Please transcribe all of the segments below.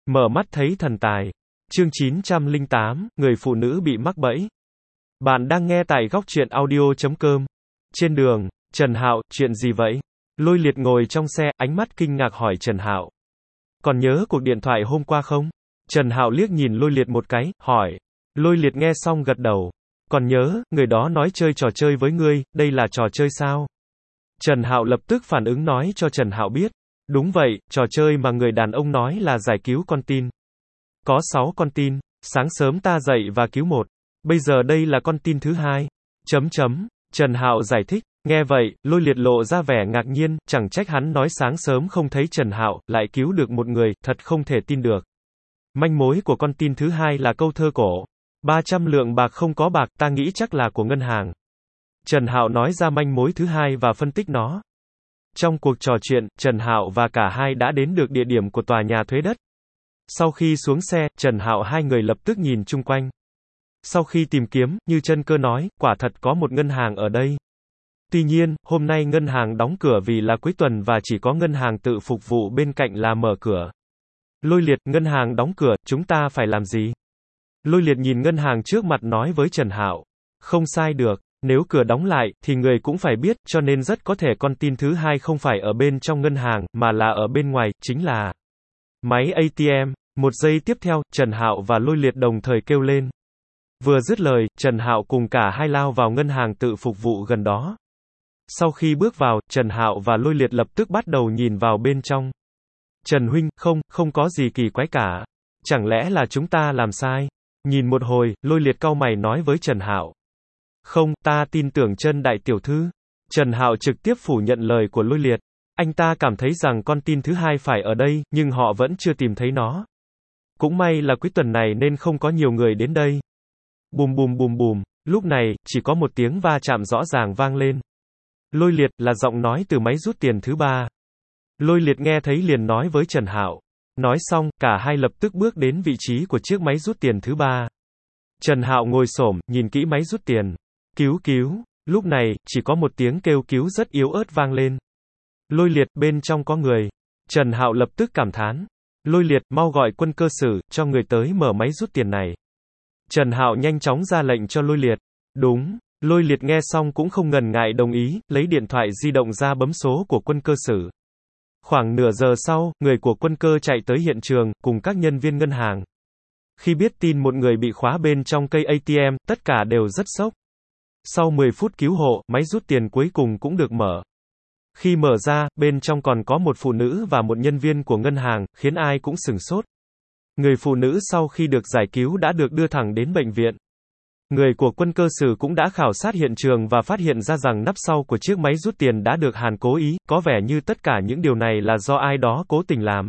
Mở mắt thấy thần tài. Chương 908, người phụ nữ bị mắc bẫy. Bạn đang nghe tại góc truyện audio.com. Trên đường, Trần Hạo, chuyện gì vậy? Lôi Liệt ngồi trong xe, ánh mắt kinh ngạc hỏi Trần Hạo. Còn nhớ cuộc điện thoại hôm qua không? Trần Hạo liếc nhìn Lôi Liệt một cái, hỏi. Lôi Liệt nghe xong gật đầu. Còn nhớ, người đó nói chơi trò chơi với ngươi, đây là trò chơi sao? Trần Hạo lập tức phản ứng nói cho Trần Hạo biết. Đúng vậy, trò chơi mà người đàn ông nói là giải cứu con tin. Có 6 con tin, sáng sớm ta dậy và cứu một. Bây giờ đây là con tin thứ 2. Trần Hạo giải thích. Nghe vậy, Lôi Liệt lộ ra vẻ ngạc nhiên, chẳng trách hắn nói sáng sớm không thấy Trần Hạo, lại cứu được một người, thật không thể tin được. Manh mối của con tin thứ 2 là câu thơ cổ. 300 lượng bạc không có bạc, ta nghĩ chắc là của ngân hàng. Trần Hạo nói ra manh mối thứ 2 và phân tích nó. Trong cuộc trò chuyện, Trần Hạo và cả hai đã đến được địa điểm của tòa nhà thuế đất. Sau khi xuống xe, Trần Hạo hai người lập tức nhìn chung quanh. Sau khi tìm kiếm, như Chân Cơ nói, quả thật có một ngân hàng ở đây. Tuy nhiên, hôm nay ngân hàng đóng cửa vì là cuối tuần và chỉ có ngân hàng tự phục vụ bên cạnh là mở cửa. Lôi Liệt, ngân hàng đóng cửa, chúng ta phải làm gì? Lôi Liệt nhìn ngân hàng trước mặt nói với Trần Hạo. Không sai được. Nếu cửa đóng lại, thì người cũng phải biết, cho nên rất có thể con tin thứ 2 không phải ở bên trong ngân hàng, mà là ở bên ngoài, chính là máy ATM. Một giây tiếp theo, Trần Hạo và Lôi Liệt đồng thời kêu lên. Vừa dứt lời, Trần Hạo cùng cả hai lao vào ngân hàng tự phục vụ gần đó. Sau khi bước vào, Trần Hạo và Lôi Liệt lập tức bắt đầu nhìn vào bên trong. Trần huynh, không có gì kỳ quái cả. Chẳng lẽ là chúng ta làm sai? Nhìn một hồi, Lôi Liệt cau mày nói với Trần Hạo. Không, ta tin tưởng Trân đại tiểu thư. Trần Hạo trực tiếp phủ nhận lời của Lôi Liệt. Anh ta cảm thấy rằng con tin thứ 2 phải ở đây, nhưng họ vẫn chưa tìm thấy nó. Cũng may là cuối tuần này nên không có nhiều người đến đây. Bùm bùm bùm bùm, lúc này, chỉ có một tiếng va chạm rõ ràng vang lên. Lôi Liệt, là giọng nói từ máy rút tiền thứ 3. Lôi Liệt nghe thấy liền nói với Trần Hạo. Nói xong, cả hai lập tức bước đến vị trí của chiếc máy rút tiền thứ 3. Trần Hạo ngồi xổm, nhìn kỹ máy rút tiền. Cứu. Lúc này, chỉ có một tiếng kêu cứu rất yếu ớt vang lên. Lôi Liệt, bên trong có người. Trần Hạo lập tức cảm thán. Lôi Liệt, mau gọi quân cơ sử, cho người tới mở máy rút tiền này. Trần Hạo nhanh chóng ra lệnh cho Lôi Liệt. Đúng. Lôi Liệt nghe xong cũng không ngần ngại đồng ý, lấy điện thoại di động ra bấm số của quân cơ sử. Khoảng nửa giờ sau, người của quân cơ chạy tới hiện trường, cùng các nhân viên ngân hàng. Khi biết tin một người bị khóa bên trong cây ATM, tất cả đều rất sốc. Sau 10 phút cứu hộ, máy rút tiền cuối cùng cũng được mở. Khi mở ra, bên trong còn có một phụ nữ và một nhân viên của ngân hàng, khiến ai cũng sửng sốt. Người phụ nữ sau khi được giải cứu đã được đưa thẳng đến bệnh viện. Người của quân cơ sử cũng đã khảo sát hiện trường và phát hiện ra rằng nắp sau của chiếc máy rút tiền đã được hàn cố ý, có vẻ như tất cả những điều này là do ai đó cố tình làm.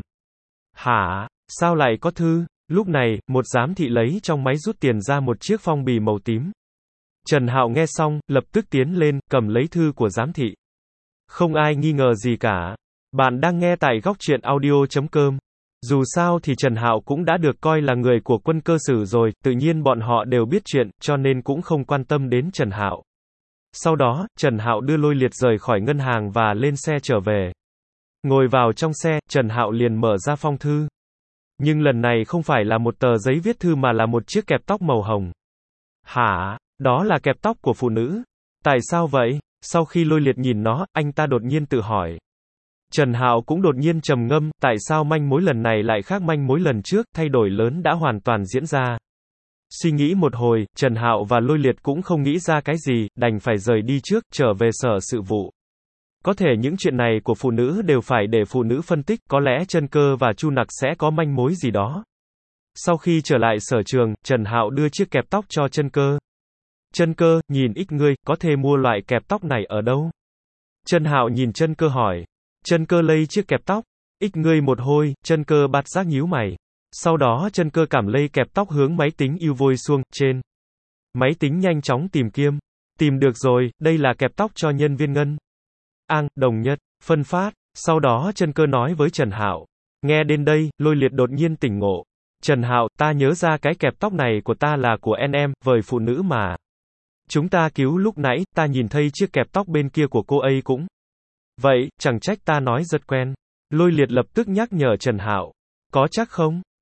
Hả? Sao lại có thư? Lúc này, một giám thị lấy trong máy rút tiền ra một chiếc phong bì màu tím. Trần Hạo nghe xong, lập tức tiến lên, cầm lấy thư của giám thị. Không ai nghi ngờ gì cả. Bạn đang nghe tại góc truyện audio.com. Dù sao thì Trần Hạo cũng đã được coi là người của quân cơ sử rồi, tự nhiên bọn họ đều biết chuyện, cho nên cũng không quan tâm đến Trần Hạo. Sau đó, Trần Hạo đưa Lôi Liệt rời khỏi ngân hàng và lên xe trở về. Ngồi vào trong xe, Trần Hạo liền mở ra phong thư. Nhưng lần này không phải là một tờ giấy viết thư mà là một chiếc kẹp tóc màu hồng. Hả? Đó là kẹp tóc của phụ nữ. Tại sao vậy? Sau khi Lôi Liệt nhìn nó, anh ta đột nhiên tự hỏi. Trần Hạo cũng đột nhiên trầm ngâm, tại sao manh mối lần này lại khác manh mối lần trước, thay đổi lớn đã hoàn toàn diễn ra. Suy nghĩ một hồi, Trần Hạo và Lôi Liệt cũng không nghĩ ra cái gì, đành phải rời đi trước, trở về sở sự vụ. Có thể những chuyện này của phụ nữ đều phải để phụ nữ phân tích, có lẽ Chân Cơ và Chu Nặc sẽ có manh mối gì đó. Sau khi trở lại sở trường, Trần Hạo đưa chiếc kẹp tóc cho Chân Cơ. Chân Cơ, nhìn ích ngươi, có thể mua loại kẹp tóc này ở đâu? Trần Hạo nhìn Chân Cơ hỏi. Chân Cơ lấy chiếc kẹp tóc. Ích ngươi một hồi, Chân Cơ bạt giác nhíu mày. Sau đó Chân Cơ cảm lây kẹp tóc hướng máy tính yêu vôi xuông, trên. Máy tính nhanh chóng tìm kiếm. Tìm được rồi, đây là kẹp tóc cho nhân viên ngân. Đồng nhất, phân phát. Sau đó Chân Cơ nói với Trần Hạo. Nghe đến đây, Lôi Liệt đột nhiên tỉnh ngộ. Trần Hạo, ta nhớ ra cái kẹp tóc này của ta là của em, vời phụ nữ mà. Chúng ta cứu lúc nãy, ta nhìn thấy chiếc kẹp tóc bên kia của cô ấy cũng. Vậy, chẳng trách ta nói rất quen. Lôi Liệt lập tức nhắc nhở Trần Hạo. Có chắc không?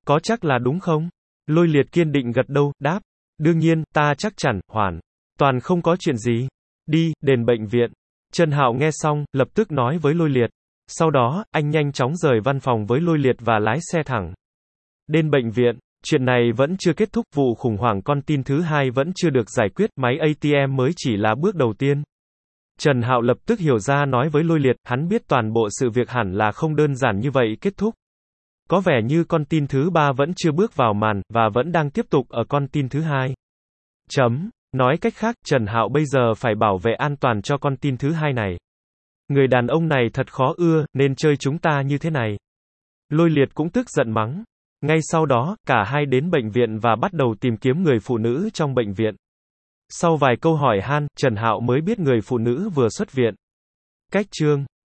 Có chắc là đúng không? Lôi liệt kiên định gật đầu, đáp. Đương nhiên, ta chắc chắn, hoàn toàn không có chuyện gì. Đi, đến bệnh viện. Trần Hạo nghe xong, lập tức nói với Lôi liệt. Sau đó, anh nhanh chóng rời văn phòng với Lôi liệt và lái xe thẳng đến bệnh viện. Chuyện này vẫn chưa kết thúc, vụ khủng hoảng con tin thứ hai vẫn chưa được giải quyết, máy ATM mới chỉ là bước đầu tiên. Trần Hạo lập tức hiểu ra nói với Lôi liệt, hắn biết toàn bộ sự việc hẳn là không đơn giản như vậy kết thúc. Có vẻ như con tin thứ ba vẫn chưa bước vào màn, và vẫn đang tiếp tục ở con tin thứ hai. Nói cách khác, Trần Hạo bây giờ phải bảo vệ an toàn cho con tin thứ hai này. Người đàn ông này thật khó ưa, nên chơi chúng ta như thế này. Lôi liệt cũng tức giận mắng. Ngay sau đó, cả hai đến bệnh viện và bắt đầu tìm kiếm người phụ nữ trong bệnh viện. Sau vài câu hỏi han, Trần Hạo mới biết người phụ nữ vừa xuất viện. Cách chương